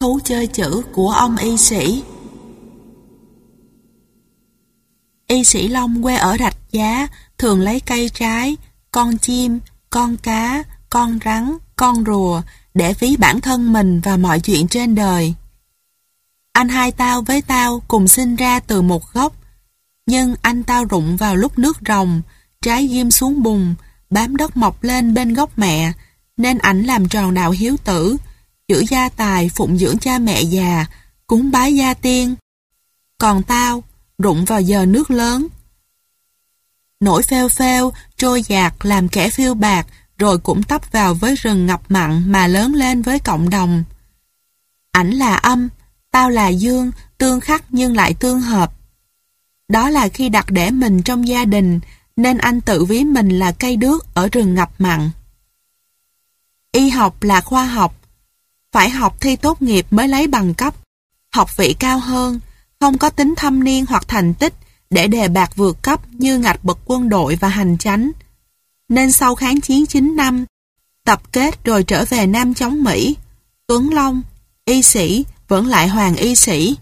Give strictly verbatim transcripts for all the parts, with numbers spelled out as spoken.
Thú chơi chữ của ông y sĩ. Y sĩ Long quê ở Rạch Giá, thường lấy cây trái, con chim, con cá, con rắn, con rùa để ví bản thân mình và mọi chuyện trên đời. Anh hai tao với tao cùng sinh ra từ một gốc, nhưng anh tao rụng vào lúc nước ròng, trái ghim xuống bùn, bám đất mọc lên bên gốc mẹ, nên ảnh làm tròn đạo hiếu tử, giữ gia tài phụng dưỡng cha mẹ già, cúng bái gia tiên. Còn tao, rụng vào giờ nước lớn. Nổi phêu phêu, trôi dạt làm kẻ phiêu bạc, rồi cũng tấp vào với rừng ngập mặn mà lớn lên với cộng đồng. Ảnh là âm, tao là dương, tương khắc nhưng lại tương hợp. Đó là khi đặt để mình trong gia đình, nên anh tự ví mình là cây đước ở rừng ngập mặn. Y học là khoa học, phải học thi tốt nghiệp mới lấy bằng cấp, học vị cao hơn, không có tính thâm niên hoặc thành tích để đề bạt vượt cấp như ngạch bậc quân đội và hành chánh. Nên sau kháng chiến chín năm, tập kết rồi trở về Nam chống Mỹ, Tuấn Long, y sĩ, vẫn lại hoàng y sĩ.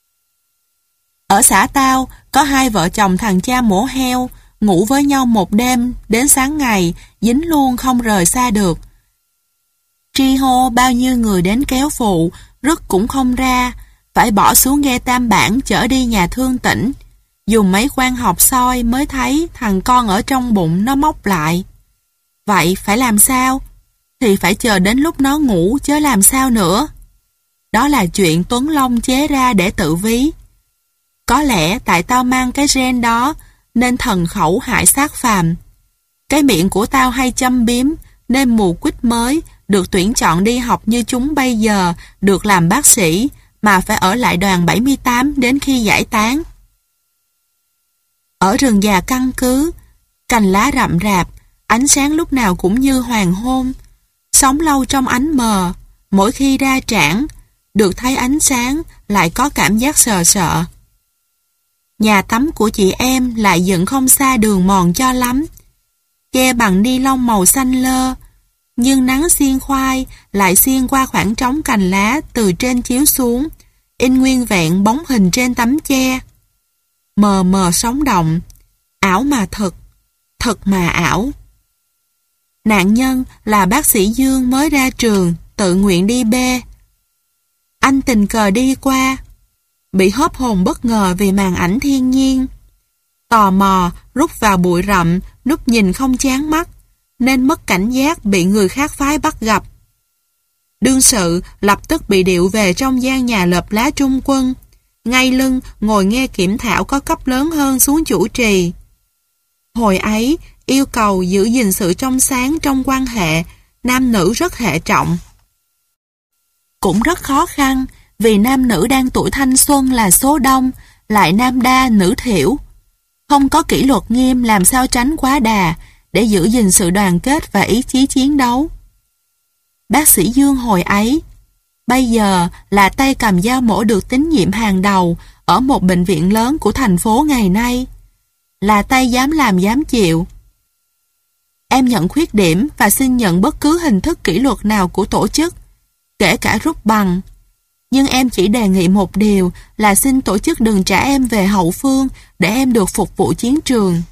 Ở xã tao, có hai vợ chồng thằng cha mổ heo, ngủ với nhau một đêm, đến sáng ngày, dính luôn không rời xa được. Tri hô bao nhiêu người đến kéo phụ, rứt cũng không ra, phải bỏ xuống ghe Tam Bản chở đi nhà thương tỉnh. Dùng mấy quan học soi mới thấy thằng con ở trong bụng nó móc lại. Vậy phải làm sao? Thì phải chờ đến lúc nó ngủ chứ làm sao nữa. Đó là chuyện Tuấn Long chế ra để tự ví. Có lẽ tại tao mang cái gen đó nên thần khẩu hại sát phàm. Cái miệng của tao hay châm biếm nên mù quýt mới được tuyển chọn đi học như chúng bây giờ được làm bác sĩ mà phải ở lại đoàn bảy mươi tám đến khi giải tán. Ở rừng già căn cứ, cành lá rậm rạp, ánh sáng lúc nào cũng như hoàng hôn. Sống lâu trong ánh mờ, mỗi khi ra trảng, được thấy ánh sáng lại có cảm giác sợ sợ. Nhà tắm của chị em lại dựng không xa đường mòn cho lắm, che bằng ni lông màu xanh lơ, nhưng nắng xiên khoai lại xiên qua khoảng trống cành lá từ trên chiếu xuống, in nguyên vẹn bóng hình trên tấm che. Mờ mờ sống động, ảo mà thật, thật mà ảo. Nạn nhân là bác sĩ Dương mới ra trường, tự nguyện đi bê. Anh tình cờ đi qua, bị hớp hồn bất ngờ vì màn ảnh thiên nhiên. Tò mò, rút vào bụi rậm, núp nhìn không chán mắt, nên mất cảnh giác bị người khác phái bắt gặp. Đương sự lập tức bị điệu về trong gian nhà lợp lá trung quân, ngay lưng ngồi nghe kiểm thảo có cấp lớn hơn xuống chủ trì. Hồi ấy, yêu cầu giữ gìn sự trong sáng trong quan hệ, nam nữ rất hệ trọng. Cũng rất khó khăn, vì nam nữ đang tuổi thanh xuân là số đông, lại nam đa nữ thiểu. Không có kỷ luật nghiêm làm sao tránh quá đà, để giữ gìn sự đoàn kết và ý chí chiến đấu. Bác sĩ Dương hồi ấy, bây giờ là tay cầm dao mổ được tín nhiệm hàng đầu ở một bệnh viện lớn của thành phố ngày nay. Là tay dám làm dám chịu. Em nhận khuyết điểm và xin nhận bất cứ hình thức kỷ luật nào của tổ chức, kể cả rút bằng. Nhưng em chỉ đề nghị một điều là xin tổ chức đừng trả em về hậu phương để em được phục vụ chiến trường.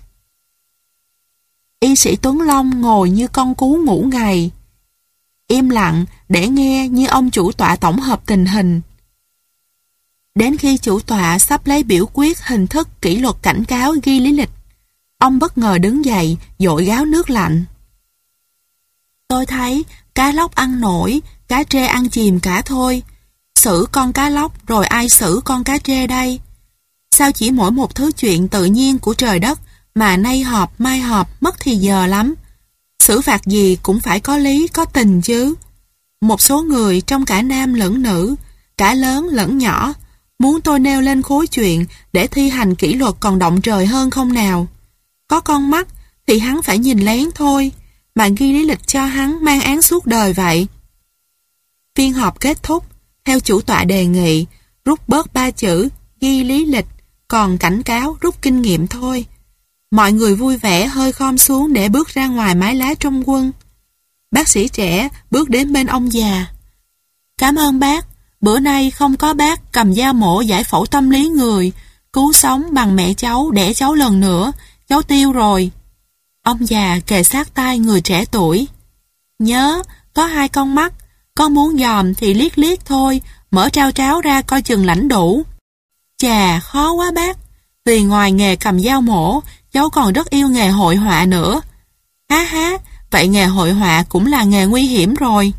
Y sĩ Tuấn Long ngồi như con cú ngủ ngày, im lặng để nghe như ông chủ tọa tổng hợp tình hình. Đến khi chủ tọa sắp lấy biểu quyết hình thức kỷ luật cảnh cáo ghi lý lịch, ông bất ngờ đứng dậy dội gáo nước lạnh. Tôi thấy cá lóc ăn nổi, cá trê ăn chìm cả thôi. Xử con cá lóc rồi ai xử con cá trê đây? Sao chỉ mỗi một thứ chuyện tự nhiên của trời đất mà nay họp mai họp mất thì giờ lắm. Xử phạt gì cũng phải có lý có tình chứ. Một số người trong cả nam lẫn nữ, cả lớn lẫn nhỏ, muốn tôi nêu lên khối chuyện để thi hành kỷ luật còn động trời hơn không nào? Có con mắt thì hắn phải nhìn lén thôi, mà ghi lý lịch cho hắn mang án suốt đời vậy. Phiên họp kết thúc, theo chủ tọa đề nghị, rút bớt ba chữ ghi lý lịch, còn cảnh cáo rút kinh nghiệm thôi. Mọi người vui vẻ hơi khom xuống để bước ra ngoài mái lá trong quân. Bác sĩ trẻ bước đến bên ông già. Cảm ơn bác, bữa nay không có bác cầm dao mổ giải phẫu tâm lý người, cứu sống bằng mẹ cháu đẻ cháu lần nữa, cháu tiêu rồi. Ông già kề sát tai người trẻ tuổi. Nhớ, có hai con mắt, con muốn dòm thì liếc liếc thôi, mở trao tráo ra coi chừng lãnh đủ. Chà, khó quá bác, vì ngoài nghề cầm dao mổ, cháu còn rất yêu nghề hội họa nữa. Há há, vậy nghề hội họa cũng là nghề nguy hiểm rồi.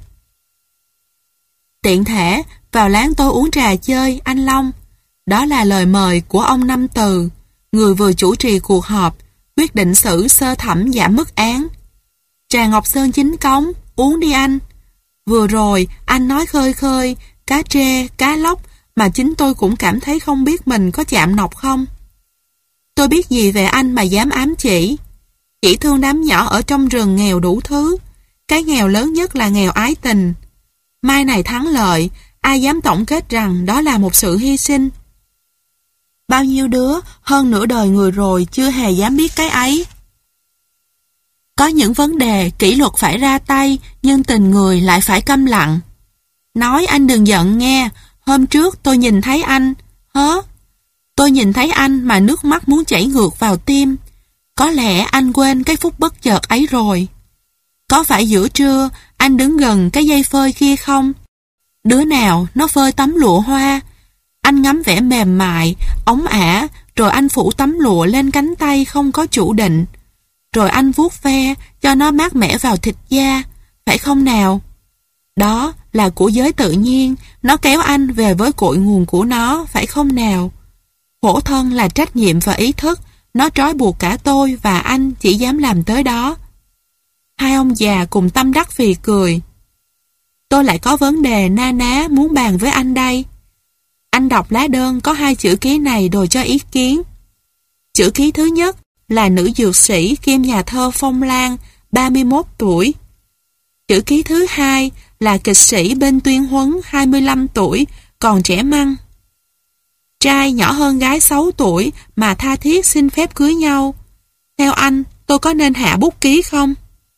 Tiện thể, vào láng tôi uống trà chơi, anh Long. Đó là lời mời của ông Năm Từ, người vừa chủ trì cuộc họp, quyết định xử sơ thẩm giảm mức án. Trà Ngọc Sơn chín cống, uống đi anh. Vừa rồi, anh nói khơi khơi, cá trê, cá lóc, mà chính tôi cũng cảm thấy không biết mình có chạm nọc không. Tôi biết gì về anh mà dám ám chỉ. Chỉ thương đám nhỏ ở trong rừng nghèo đủ thứ. Cái nghèo lớn nhất là nghèo ái tình. Mai này thắng lợi, ai dám tổng kết rằng đó là một sự hy sinh. Bao nhiêu đứa, hơn nửa đời người rồi chưa hề dám biết cái ấy. Có những vấn đề kỷ luật phải ra tay, nhưng tình người lại phải câm lặng. Nói anh đừng giận nghe, hôm trước tôi nhìn thấy anh, hớ? Tôi nhìn thấy anh mà nước mắt muốn chảy ngược vào tim. Có lẽ anh quên cái phút bất chợt ấy rồi. Có phải giữa trưa anh đứng gần cái dây phơi kia không? Đứa nào nó phơi tấm lụa hoa? Anh ngắm vẻ mềm mại, ống ả, rồi anh phủ tấm lụa lên cánh tay không có chủ định. Rồi anh vuốt ve cho nó mát mẻ vào thịt da, phải không nào? Đó là của giới tự nhiên, nó kéo anh về với cội nguồn của nó, phải không nào? Khổ thân là trách nhiệm và ý thức, nó trói buộc cả tôi và anh chỉ dám làm tới đó. Hai ông già cùng tâm đắc phì cười. Tôi lại có vấn đề na ná muốn bàn với anh đây. Anh đọc lá đơn có hai chữ ký này rồi cho ý kiến. Chữ ký thứ nhất là nữ dược sĩ kiêm nhà thơ Phong Lan, ba mươi mốt tuổi. Chữ ký thứ hai là kịch sĩ bên Tuyên Huấn, hai mươi lăm tuổi, còn trẻ măng. Trai nhỏ hơn gái sáu tuổi mà tha thiết xin phép cưới nhau. Theo anh, tôi có nên hạ bút ký không?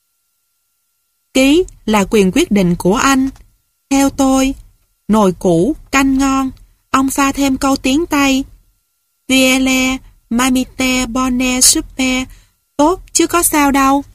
Ký là quyền quyết định của anh. Theo tôi, nồi củ, canh ngon. Ông pha thêm câu tiếng Tây. Vielle, mamite, bonne, super. Tốt, chứ có sao đâu.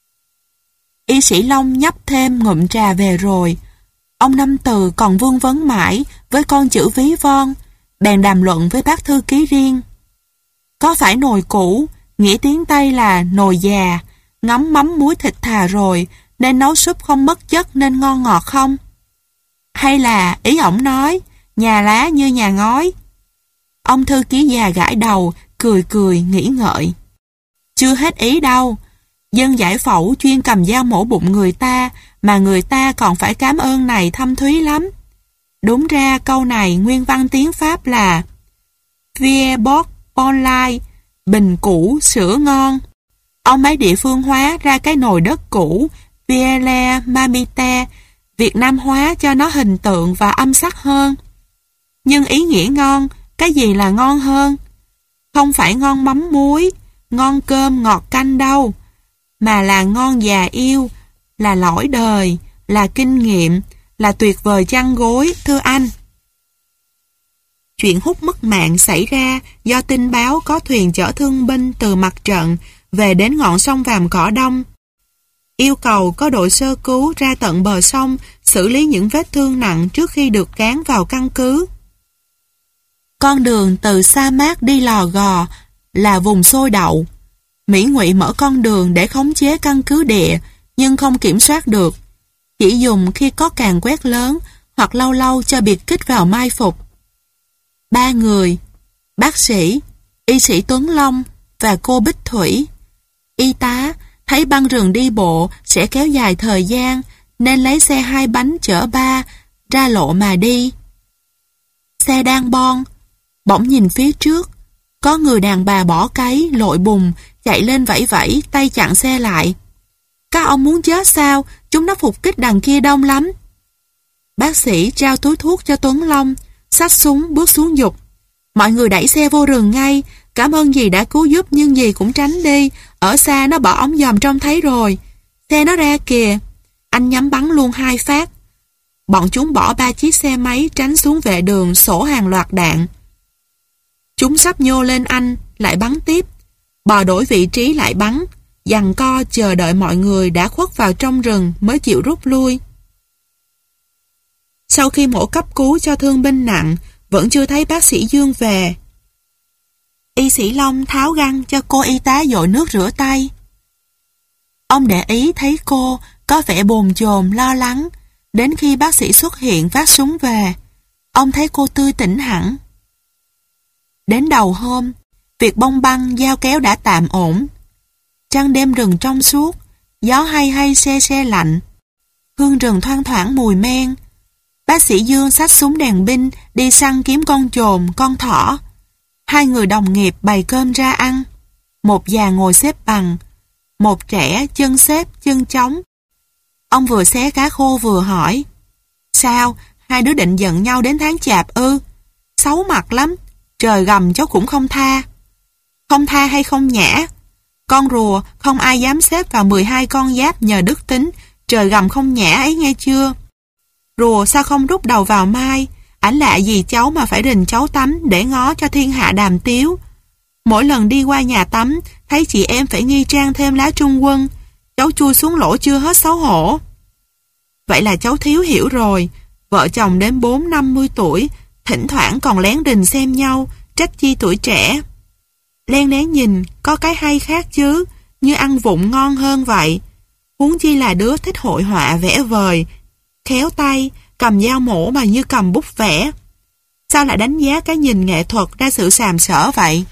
Y sĩ Long nhấp thêm ngụm trà về rồi. Ông Năm Từ còn vương vấn mãi với con chữ ví von, bèn đàm luận với bác thư ký riêng. Có phải nồi cũ, nghĩa tiếng Tây là nồi già, ngấm mắm muối thịt thà rồi, nên nấu súp không mất chất nên ngon ngọt không? Hay là ý ổng nói, nhà lá như nhà ngói? Ông thư ký già gãi đầu, cười cười, nghĩ ngợi. Chưa hết ý đâu. Dân giải phẫu chuyên cầm dao mổ bụng người ta, mà người ta còn phải cảm ơn này thâm thúy lắm. Đúng ra câu này nguyên văn tiếng Pháp là Vie bot bon lai, bình cũ, sữa ngon. Ông mấy địa phương hóa ra cái nồi đất cũ, Vielle mamite, Việt Nam hóa cho nó hình tượng và âm sắc hơn. Nhưng ý nghĩa ngon, cái gì là ngon hơn? Không phải ngon mắm muối, ngon cơm ngọt canh đâu, mà là ngon già yêu, là lỗi đời, là kinh nghiệm, là tuyệt vời chăn gối, thưa anh. Chuyện hút mất mạng xảy ra do tin báo có thuyền chở thương binh từ mặt trận về đến ngọn sông Vàm Cỏ Đông. Yêu cầu có đội sơ cứu ra tận bờ sông xử lý những vết thương nặng trước khi được cán vào căn cứ. Con đường từ sa mát đi Lò Gò là vùng sôi đậu. Mỹ Ngụy mở con đường để khống chế căn cứ địa, nhưng không kiểm soát được. Chỉ dùng khi có càn quét lớn hoặc lâu lâu cho biệt kích vào mai phục. Ba người, bác sĩ, y sĩ Tuấn Long và cô Bích Thủy. Y tá thấy băng rừng đi bộ sẽ kéo dài thời gian nên lấy xe hai bánh chở ba ra lộ mà đi. Xe đang bon, bỗng nhìn phía trước, có người đàn bà bỏ cáy, lội bùn, chạy lên vẫy vẫy, tay chặn xe lại. Các ông muốn chết sao? Chúng nó phục kích đằng kia đông lắm. Bác sĩ trao túi thuốc cho Tuấn Long, xách súng bước xuống giục. Mọi người đẩy xe vô rừng ngay. Cảm ơn dì đã cứu giúp nhưng dì cũng tránh đi. Ở xa nó bỏ ống dòm trông thấy rồi. Xe nó ra kìa. Anh nhắm bắn luôn hai phát. bọn chúng bỏ ba chiếc xe máy tránh xuống vệ đường sổ hàng loạt đạn. Chúng sắp nhô lên anh, lại bắn tiếp, bò đổi vị trí lại bắn, giằng co chờ đợi mọi người đã khuất vào trong rừng mới chịu rút lui. Sau khi mổ cấp cứu cho thương binh nặng, vẫn chưa thấy bác sĩ Dương về. Y sĩ Long tháo găng cho cô y tá dội nước rửa tay. Ông để ý thấy cô có vẻ bồn chồn lo lắng, đến khi bác sĩ xuất hiện vác súng về, ông thấy cô tươi tỉnh hẳn. Đến đầu hôm, việc bông băng dao kéo đã tạm ổn. Trăng đêm rừng trong suốt, gió hay hay se se lạnh, hương rừng thoang thoảng mùi men. Bác sĩ Dương xách súng đèn binh đi săn kiếm con chồn, con thỏ. Hai người đồng nghiệp bày cơm ra ăn. Một già ngồi xếp bằng, một trẻ chân xếp chân trống. Ông vừa xé cá khô vừa hỏi: sao, hai đứa định giận nhau đến tháng chạp ư? Xấu mặt lắm, trời gầm cháu cũng không tha. Không tha hay không nhã? Con rùa không ai dám xếp vào mười hai con giáp nhờ đức tính trời gầm không nhã ấy nghe chưa? Rùa sao không rút đầu vào mai? Ảnh lạ gì cháu mà phải rình cháu tắm để ngó cho thiên hạ đàm tiếu. Mỗi lần đi qua nhà tắm, thấy chị em phải nghi trang thêm lá trung quân, cháu chui xuống lỗ chưa hết xấu hổ. Vậy là cháu thiếu hiểu rồi, vợ chồng đến bốn năm mươi tuổi, thỉnh thoảng còn lén rình xem nhau, trách chi tuổi trẻ. Len lén nhìn, có cái hay khác chứ, như ăn vụng ngon hơn vậy. Huống chi là đứa thích hội họa vẽ vời, khéo tay, cầm dao mổ mà như cầm bút vẽ. Sao lại đánh giá cái nhìn nghệ thuật ra sự sàm sỡ vậy?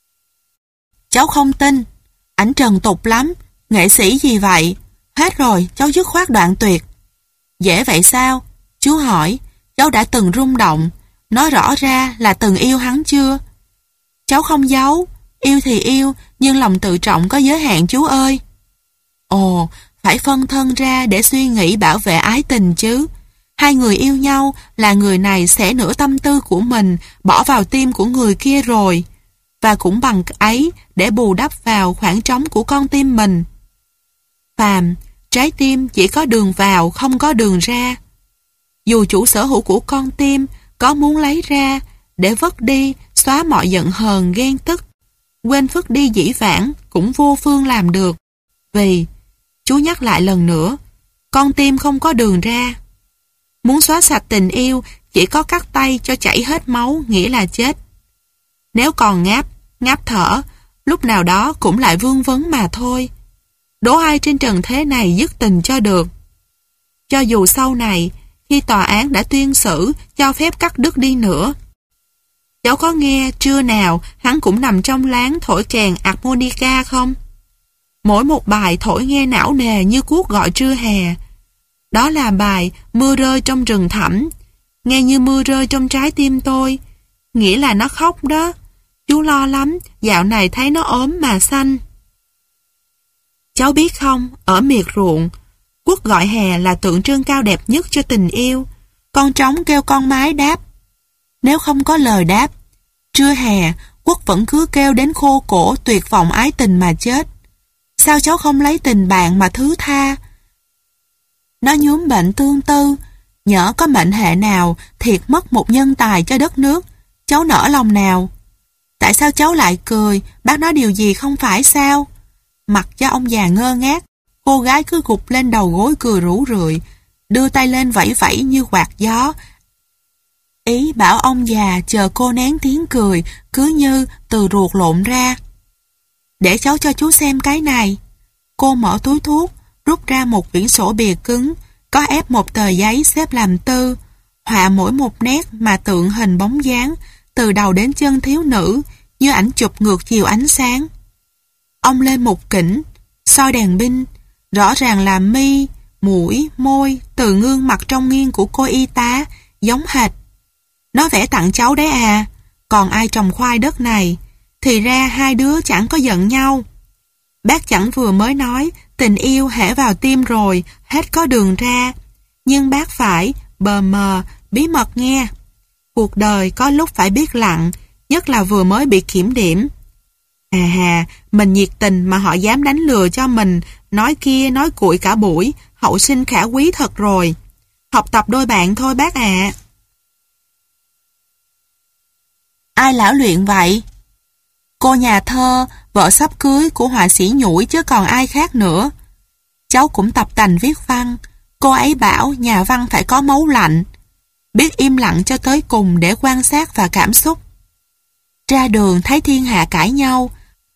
Cháu không tin, ảnh trần tục lắm, nghệ sĩ gì vậy? Hết rồi, cháu dứt khoát đoạn tuyệt. Dễ vậy sao? Chú hỏi, cháu đã từng rung động, nói rõ ra là từng yêu hắn chưa? Cháu không giấu, yêu thì yêu, nhưng lòng tự trọng có giới hạn chú ơi. Ồ, phải phân thân ra để suy nghĩ bảo vệ ái tình chứ. Hai người yêu nhau là người này xẻ nửa tâm tư của mình bỏ vào tim của người kia rồi, và cũng bằng ấy để bù đắp vào khoảng trống của con tim mình. Phàm, trái tim chỉ có đường vào không có đường ra. Dù chủ sở hữu của con tim có muốn lấy ra để vứt đi, xóa mọi giận hờn ghen tức, quên phức đi dĩ vãng cũng vô phương làm được. Vì, chú nhắc lại lần nữa, con tim không có đường ra. Muốn xóa sạch tình yêu chỉ có cắt tay cho chảy hết máu nghĩa là chết. Nếu còn ngáp, ngáp thở, lúc nào đó cũng lại vương vấn mà thôi. Đố ai trên trần thế này dứt tình cho được. Cho dù sau này, khi tòa án đã tuyên xử cho phép cắt đứt đi nữa. Cháu có nghe trưa nào hắn cũng nằm trong láng thổi kèn harmonica không? Mỗi một bài thổi nghe não nề như cuốc gọi trưa hè. Đó là bài Mưa rơi trong rừng thẳm, nghe như mưa rơi trong trái tim tôi. Nghĩa là nó khóc đó. Chú lo lắm, dạo này thấy nó ốm mà xanh. Cháu biết không, ở miệt ruộng, Quốc gọi hè là tượng trưng cao đẹp nhất cho tình yêu. Con trống kêu con mái đáp. Nếu không có lời đáp, trưa hè, Quốc vẫn cứ kêu đến khô cổ tuyệt vọng ái tình mà chết. Sao cháu không lấy tình bạn mà thứ tha? Nó nhuốm bệnh tương tư, nhỡ có mệnh hệ nào thiệt mất một nhân tài cho đất nước, cháu nỡ lòng nào? Tại sao cháu lại cười, bác nói điều gì không phải sao? Mặc cho ông già ngơ ngác, cô gái cứ gục lên đầu gối cười rủ rượi, đưa tay lên vẫy vẫy như quạt gió. Ý bảo ông già chờ cô nén tiếng cười, cứ như từ ruột lộn ra. Để cháu cho chú xem cái này. Cô mở túi thuốc, rút ra một quyển sổ bìa cứng, có ép một tờ giấy xếp làm tư, họa mỗi một nét mà tượng hình bóng dáng, từ đầu đến chân thiếu nữ, như ảnh chụp ngược chiều ánh sáng. Ông lên một kỉnh, soi đèn pin, rõ ràng là mi, mũi, môi, từ gương mặt trong nghiêng của cô y tá, giống hệt. Nó vẽ tặng cháu đấy à, còn ai trồng khoai đất này, thì ra hai đứa chẳng có giận nhau. Bác chẳng vừa mới nói, tình yêu hễ vào tim rồi, hết có đường ra. Nhưng bác phải, bờ mờ, bí mật nghe. Cuộc đời có lúc phải biết lặng, nhất là vừa mới bị kiểm điểm. À hà, mình nhiệt tình mà họ dám đánh lừa cho mình, nói kia nói cuội cả buổi, hậu sinh khả quý thật rồi. Học tập đôi bạn thôi bác ạ. Ai lão luyện vậy? Cô nhà thơ, vợ sắp cưới của họa sĩ Nhủi chứ còn ai khác nữa. Cháu cũng tập tành viết văn. Cô ấy bảo nhà văn phải có máu lạnh, biết im lặng cho tới cùng để quan sát và cảm xúc. Ra đường thấy thiên hạ cãi nhau,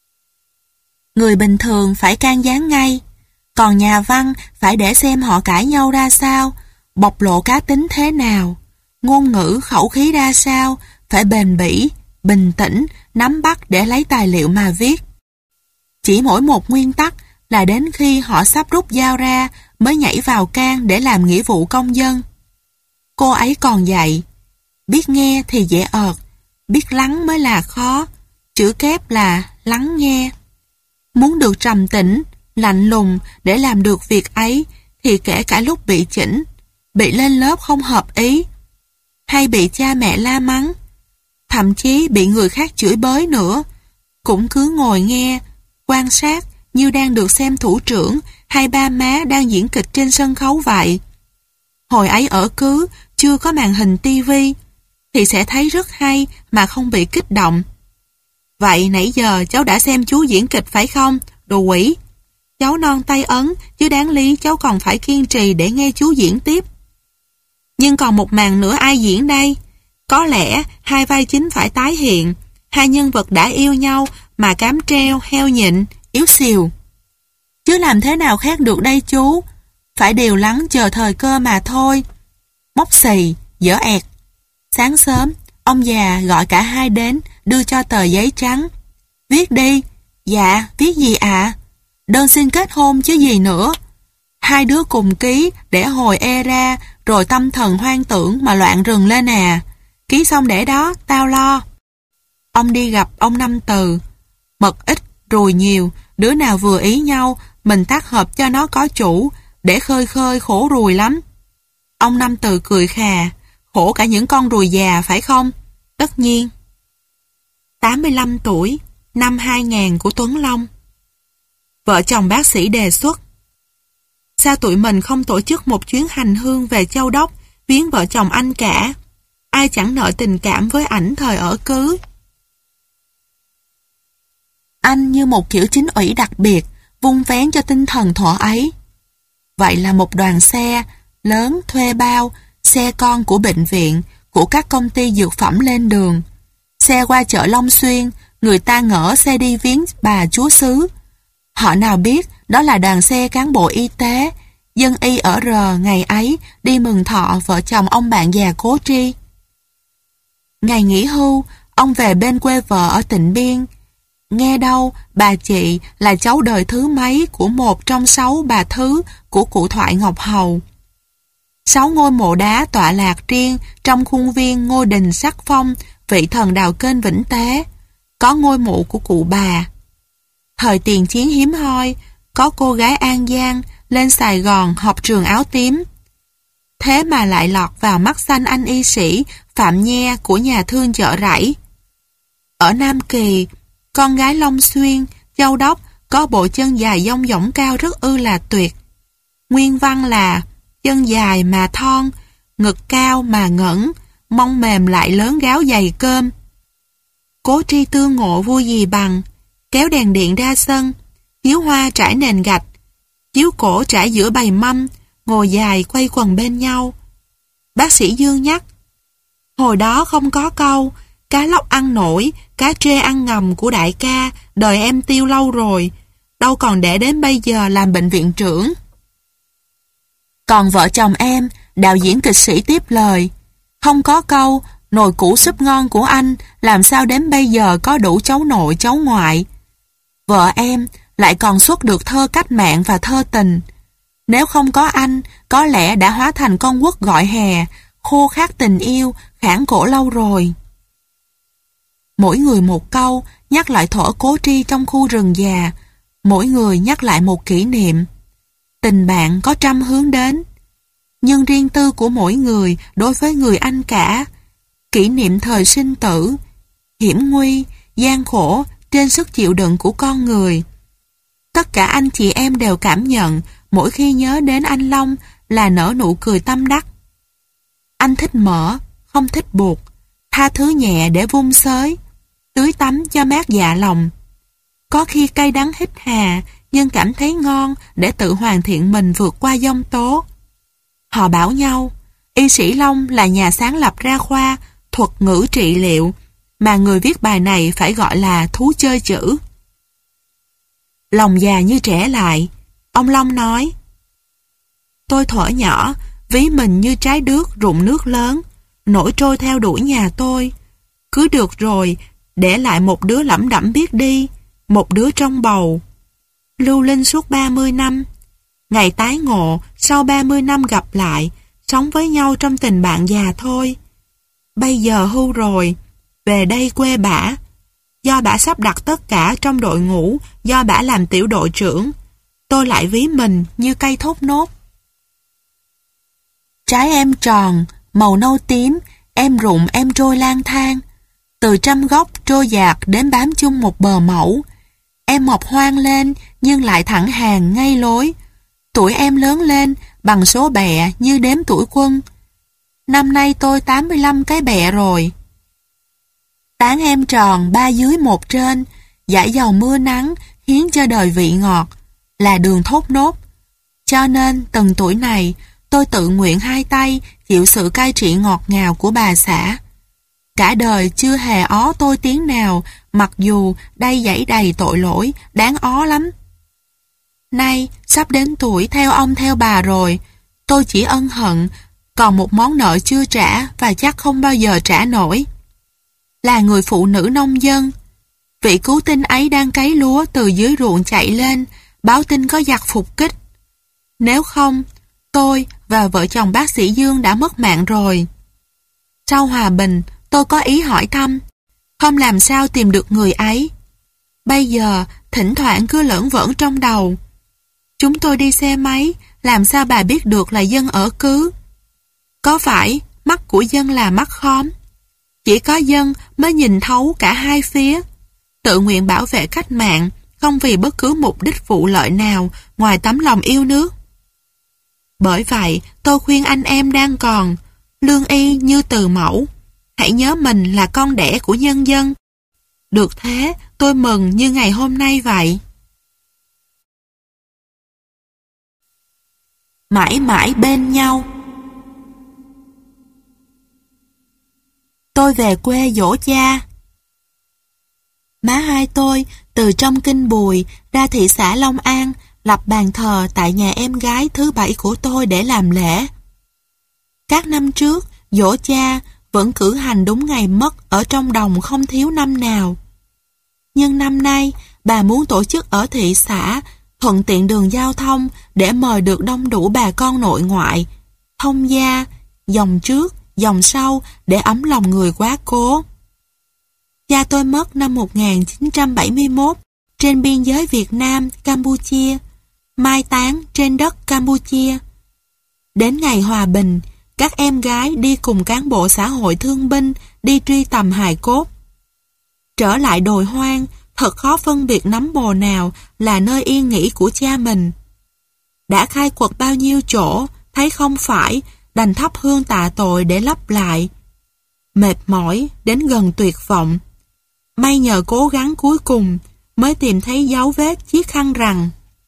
người bình thường phải can gián ngay, còn nhà văn phải để xem họ cãi nhau ra sao, bộc lộ cá tính thế nào, ngôn ngữ khẩu khí ra sao, phải bền bỉ, bình tĩnh, nắm bắt để lấy tài liệu mà viết. Chỉ mỗi một nguyên tắc là đến khi họ sắp rút dao ra mới nhảy vào can để làm nghĩa vụ công dân. Cô ấy còn dạy, biết nghe thì dễ ợt, biết lắng mới là khó, chữ kép là lắng nghe. Muốn được trầm tĩnh, lạnh lùng để làm được việc ấy thì kể cả lúc bị chỉnh, bị lên lớp không hợp ý, hay bị cha mẹ la mắng, thậm chí bị người khác chửi bới nữa, cũng cứ ngồi nghe, quan sát như đang được xem thủ trưởng hay ba má đang diễn kịch trên sân khấu vậy. Hồi ấy ở cứ chưa có màn hình tivi thì sẽ thấy rất hay mà không bị kích động. Vậy nãy giờ cháu đã xem chú diễn kịch phải không? Đồ quỷ! Cháu non tay ấn chứ đáng lý cháu còn phải kiên trì để nghe chú diễn tiếp. Nhưng còn một màn nữa ai diễn đây? Có lẽ hai vai chính phải tái hiện, hai nhân vật đã yêu nhau mà cám treo, heo nhịn, yếu xìu. Chứ làm thế nào khác được đây chú? Phải điều lắng chờ thời cơ mà thôi. Móc xì, dở ẹt. Sáng sớm, ông già gọi cả hai đến, đưa cho tờ giấy trắng. Viết đi. Dạ, viết gì ạ? À? Đơn xin kết hôn chứ gì nữa. Hai đứa cùng ký để hồi e ra, rồi tâm thần hoang tưởng mà loạn rừng lên à. Ký xong để đó, tao lo. Ông đi gặp ông Năm Từ. Mật ít, ruồi nhiều, đứa nào vừa ý nhau, mình tác hợp cho nó có chủ, để khơi khơi khổ ruồi lắm. Ông Năm Từ cười khà, khổ cả những con ruồi già phải không? Tất nhiên. tám mươi lăm tuổi, năm hai nghìn của Tuấn Long. Vợ chồng bác sĩ đề xuất, sao tụi mình không tổ chức một chuyến hành hương về Châu Đốc, viếng vợ chồng anh cả? Ai chẳng nợ tình cảm với ảnh thời ở cứ. Anh như một kiểu chính ủy đặc biệt, vung vén cho tinh thần thuở ấy. Vậy là một đoàn xe, lớn, thuê bao, xe con của bệnh viện, của các công ty dược phẩm lên đường. Xe qua chợ Long Xuyên, người ta ngỡ xe đi viếng bà chúa xứ. Họ nào biết đó là đoàn xe cán bộ y tế, dân y ở R ngày ấy đi mừng thọ vợ chồng ông bạn già Cố Tri. Ngày nghỉ hưu, ông về bên quê vợ ở Tịnh Biên. Nghe đâu, bà chị là cháu đời thứ mấy của một trong sáu bà thứ của cụ Thoại Ngọc Hầu. Sáu ngôi mộ đá tọa lạc riêng trong khuôn viên ngôi đình sắc phong vị thần đào kênh Vĩnh Tế. Có ngôi mộ của cụ bà. Thời tiền chiến hiếm hoi, có cô gái An Giang lên Sài Gòn học trường áo tím. Thế mà lại lọt vào mắt xanh anh y sĩ Phạm Nhe của nhà thương chợ Rẫy. Ở Nam Kỳ, con gái Long Xuyên, Châu Đốc có bộ chân dài dong dỏng cao rất ư là tuyệt. Nguyên văn là chân dài mà thon, ngực cao mà ngẩng, mông mềm lại lớn gáo dày cơm. Cố Tri tương ngộ vui gì bằng, kéo đèn điện ra sân, chiếu hoa trải nền gạch, chiếu cổ trải giữa bầy mâm, ngồi dài quay quần bên nhau. Bác sĩ Dương nhắc, hồi đó không có câu, cá lóc ăn nổi, cá trê ăn ngầm của đại ca, đời em tiêu lâu rồi, đâu còn để đến bây giờ làm bệnh viện trưởng. Còn vợ chồng em, đạo diễn kịch sĩ tiếp lời, không có câu, nồi củ súp ngon của anh, làm sao đến bây giờ có đủ cháu nội cháu ngoại. Vợ em lại còn xuất được thơ cách mạng và thơ tình. Nếu không có anh, có lẽ đã hóa thành con quất gọi hè, khô khát tình yêu, khản cổ lâu rồi. Mỗi người một câu, nhắc lại thuở Cố Tri trong khu rừng già, mỗi người nhắc lại một kỷ niệm. Tình bạn có trăm hướng đến, nhưng riêng tư của mỗi người đối với người anh cả, kỷ niệm thời sinh tử, hiểm nguy, gian khổ trên sức chịu đựng của con người. Tất cả anh chị em đều cảm nhận mỗi khi nhớ đến anh Long là nở nụ cười tâm đắc. Anh thích mỡ, không thích bột, tha thứ nhẹ để vung xới, tưới tắm cho mát dạ lòng. Có khi cay đắng hít hà, nhưng cảm thấy ngon để tự hoàn thiện mình vượt qua giông tố. Họ bảo nhau, y sĩ Long là nhà sáng lập ra khoa thuật ngữ trị liệu, mà người viết bài này phải gọi là thú chơi chữ. Lòng già như trẻ lại, ông Long nói, tôi thuở nhỏ, ví mình như trái đước rụng nước lớn, nổi trôi theo đuổi nhà tôi. Cứ được rồi, để lại một đứa lẩm đẩm biết đi, một đứa trong bầu. Lưu linh suốt ba mươi năm. Ngày tái ngộ, sau ba mươi năm gặp lại, sống với nhau trong tình bạn già thôi. Bây giờ hưu rồi, về đây quê bả. Do bả sắp đặt tất cả trong đội ngũ, do bả làm tiểu đội trưởng, tôi lại ví mình như cây thốt nốt. Trái em tròn, màu nâu tím, em rụng em trôi lang thang. Từ trăm gốc trôi dạt đến bám chung một bờ mẫu. Em mọc hoang lên nhưng lại thẳng hàng ngay lối. Tuổi em lớn lên bằng số bẹ như đếm tuổi quân. Năm nay tôi tám mươi lăm cái bẹ rồi. Tán em tròn ba dưới một trên, dải dầu mưa nắng hiến cho đời vị ngọt, là đường thốt nốt. Cho nên từng tuổi này, tôi tự nguyện hai tay chịu sự cai trị ngọt ngào của bà xã. Cả đời chưa hề ó tôi tiếng nào, mặc dù đây dẫy đầy tội lỗi, đáng ó lắm. Nay, sắp đến tuổi theo ông theo bà rồi, tôi chỉ ân hận, còn một món nợ chưa trả và chắc không bao giờ trả nổi. Là người phụ nữ nông dân, vị cứu tinh ấy đang cấy lúa từ dưới ruộng chạy lên, báo tin có giặc phục kích. Nếu không, tôi và vợ chồng bác sĩ Dương đã mất mạng rồi. Sau hòa bình, tôi có ý hỏi thăm, không làm sao tìm được người ấy. Bây giờ, thỉnh thoảng cứ lởn vởn trong đầu. Chúng tôi đi xe máy, làm sao bà biết được là Dân ở cứ? Có phải mắt của Dân là mắt khóm? Chỉ có Dân mới nhìn thấu cả hai phía. Tự nguyện bảo vệ cách mạng, không vì bất cứ mục đích vụ lợi nào ngoài tấm lòng yêu nước. Bởi vậy, tôi khuyên anh em đang còn, lương y như từ mẫu. Hãy nhớ mình là con đẻ của nhân dân. Được thế, tôi mừng như ngày hôm nay vậy. Mãi mãi bên nhau. Tôi về quê dỗ cha. Má hai tôi từ trong kinh Bùi ra thị xã Long An lập bàn thờ tại nhà em gái thứ bảy của tôi để làm lễ. Các năm trước, dỗ cha vẫn cử hành đúng ngày mất ở trong đồng không thiếu năm nào. Nhưng năm nay, bà muốn tổ chức ở thị xã, thuận tiện đường giao thông để mời được đông đủ bà con nội ngoại, thông gia, dòng trước, dòng sau để ấm lòng người quá cố. Cha tôi mất năm một nghìn chín trăm bảy mươi mốt trên biên giới Việt Nam, Campuchia, mai táng trên đất Campuchia. Đến ngày hòa bình, các em gái đi cùng cán bộ xã hội thương binh đi truy tầm hài cốt. Trở lại đồi hoang, thật khó phân biệt nấm bồ nào là nơi yên nghỉ của cha mình. Đã khai quật bao nhiêu chỗ, thấy không phải, đành thắp hương tạ tội để lấp lại. Mệt mỏi, đến gần tuyệt vọng. May nhờ cố gắng cuối cùng, mới tìm thấy dấu vết chiếc khăn rằng.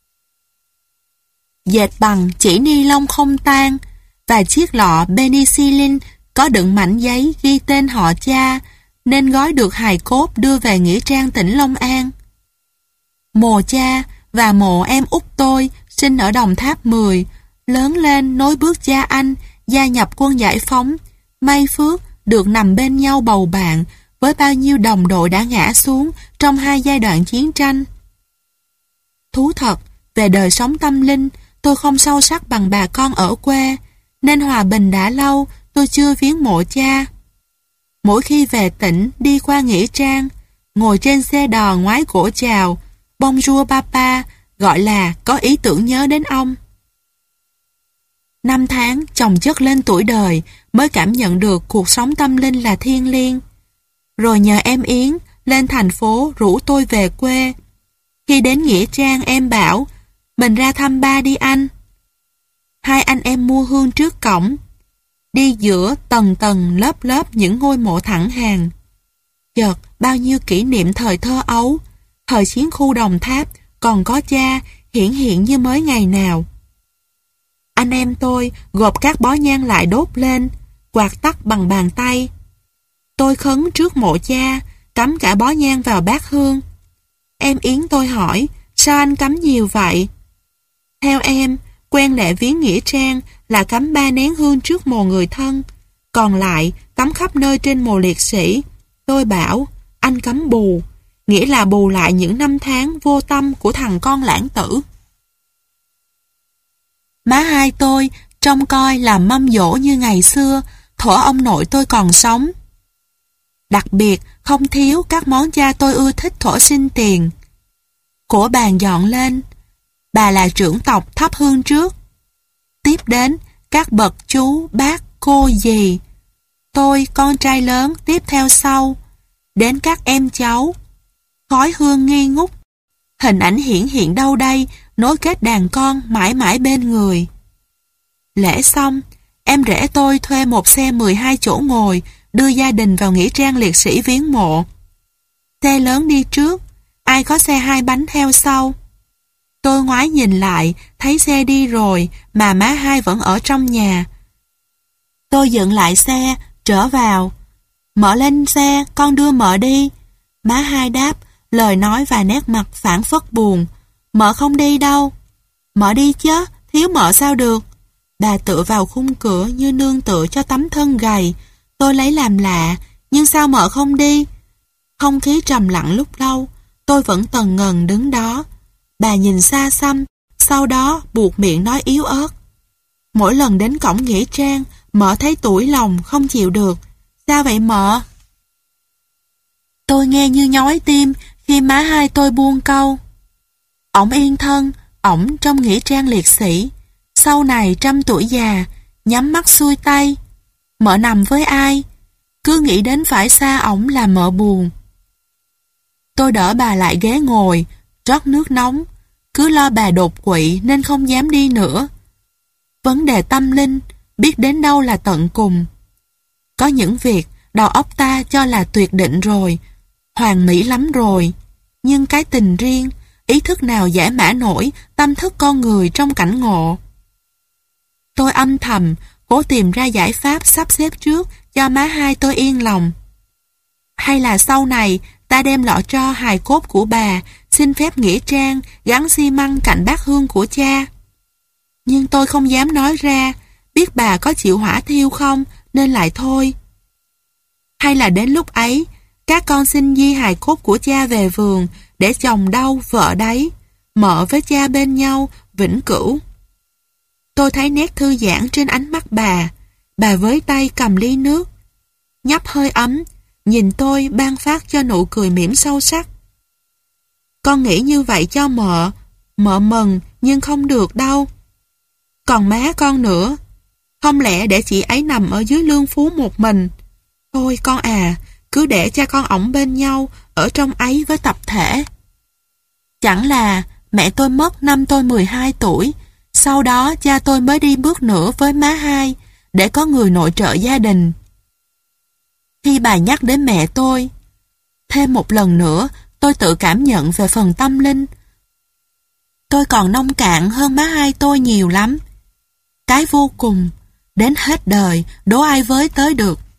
Dệt bằng chỉ ni lông không tan, và chiếc lọ penicillin có đựng mảnh giấy ghi tên họ cha, nên gói được hài cốt đưa về nghĩa trang tỉnh Long An. Mồ cha và mộ em út tôi sinh ở Đồng Tháp mười, lớn lên nối bước cha anh, gia nhập quân giải phóng, may phước được nằm bên nhau bầu bạn với bao nhiêu đồng đội đã ngã xuống trong hai giai đoạn chiến tranh. Thú thật, về đời sống tâm linh, tôi không sâu sắc bằng bà con ở quê, nên hòa bình đã lâu tôi chưa viếng mộ cha. Mỗi khi về tỉnh đi qua nghĩa trang, ngồi trên xe đò ngoái cổ chào, bonjour papa, gọi là có ý tưởng nhớ đến ông. Năm tháng chồng chất lên tuổi đời mới cảm nhận được cuộc sống tâm linh là thiêng liêng. Rồi nhờ em Yến lên thành phố rủ tôi về quê. Khi đến nghĩa trang em bảo, mình ra thăm ba đi anh. Hai anh em mua hương trước cổng. đi giữa tầng tầng lớp lớp những ngôi mộ thẳng hàng. Chợt bao nhiêu kỷ niệm thời thơ ấu, thời chiến khu Đồng Tháp còn có cha hiển hiện như mới ngày nào. Anh em tôi gộp các bó nhang lại đốt lên, quạt tắt bằng bàn tay. Tôi khấn trước mộ cha, cắm cả bó nhang vào bát hương. Em Yến tôi hỏi, sao anh cắm nhiều vậy? Theo em, quen lệ viếng nghĩa trang là cắm ba nén hương trước mồ người thân, còn lại cắm khắp nơi trên mồ liệt sĩ. Tôi bảo, anh cắm bù, nghĩa là bù lại những năm tháng vô tâm của thằng con lãng tử. Má hai tôi trông coi là mâm dỗ như ngày xưa, thuở ông nội tôi còn sống. Đặc biệt không thiếu các món cha tôi ưa thích thuở sinh tiền. Của bàn dọn lên, bà là trưởng tộc thắp hương trước. Tiếp đến các bậc chú, bác, cô, dì. Tôi, con trai lớn, tiếp theo sau. Đến các em cháu. Khói hương nghi ngút. Hình ảnh hiển hiện đâu đây, nối kết đàn con mãi mãi bên người. Lễ xong, em rể tôi thuê một xe mười hai chỗ ngồi đưa gia đình vào nghĩa trang liệt sĩ viếng mộ. Xe lớn đi trước, ai có xe hai bánh theo sau. Tôi ngoái nhìn lại, thấy xe đi rồi mà má hai vẫn ở trong nhà. Tôi dựng lại xe, trở vào. Mợ lên xe, con đưa mợ đi. Má hai đáp, lời nói và nét mặt phảng phất buồn. Mợ không đi đâu. Mợ đi chứ, thiếu mợ sao được. Bà tựa vào khung cửa như nương tựa cho tấm thân gầy. Tôi lấy làm lạ, nhưng sao mợ không đi? Không khí trầm lặng lúc lâu, tôi vẫn tần ngần đứng đó. Bà nhìn xa xăm, sau đó buộc miệng nói yếu ớt. Mỗi lần đến cổng nghĩa trang, mợ thấy tủi lòng, không chịu được. Sao vậy mợ? Tôi nghe như nhói tim khi má hai tôi buông câu. Ổng yên thân, ổng trong nghĩa trang liệt sĩ. Sau này trăm tuổi già, nhắm mắt xuôi tay. Mợ nằm với ai? Cứ nghĩ đến phải xa ổng là mợ buồn. Tôi đỡ bà lại ghế ngồi, rót nước nóng. Cứ lo bà đột quỵ nên không dám đi nữa. Vấn đề tâm linh, biết đến đâu là tận cùng. Có những việc đầu óc ta cho là tuyệt định rồi, hoàn mỹ lắm rồi. Nhưng cái tình riêng, ý thức nào giải mã nổi tâm thức con người trong cảnh ngộ. Tôi âm thầm, cố tìm ra giải pháp sắp xếp trước cho má hai tôi yên lòng. Hay là sau này ta đem lọ tro hài cốt của bà, xin phép nghĩa trang gắn xi măng cạnh bát hương của cha. Nhưng tôi không dám nói ra, biết bà có chịu hỏa thiêu không nên lại thôi. Hay là đến lúc ấy, các con xin di hài cốt của cha về vườn để chồng đâu vợ đấy, mợ với cha bên nhau vĩnh cửu. Tôi thấy nét thư giãn trên ánh mắt bà. Bà với tay cầm ly nước, nhấp hơi ấm, nhìn tôi ban phát cho nụ cười mỉm sâu sắc. Con nghĩ như vậy cho mợ, mợ mừng nhưng không được đâu. Còn má con nữa, không lẽ để chị ấy nằm ở dưới lương phú một mình? Thôi con à, cứ để cha con ổng bên nhau, ở trong ấy với tập thể. Chẳng là mẹ tôi mất năm tôi mười hai tuổi, sau đó cha tôi mới đi bước nữa với má hai, để có người nội trợ gia đình. Khi bà nhắc đến mẹ tôi, thêm một lần nữa tôi tự cảm nhận về phần tâm linh. Tôi còn nông cạn hơn má hai tôi nhiều lắm. Cái vô cùng, đến hết đời đố ai với tới được.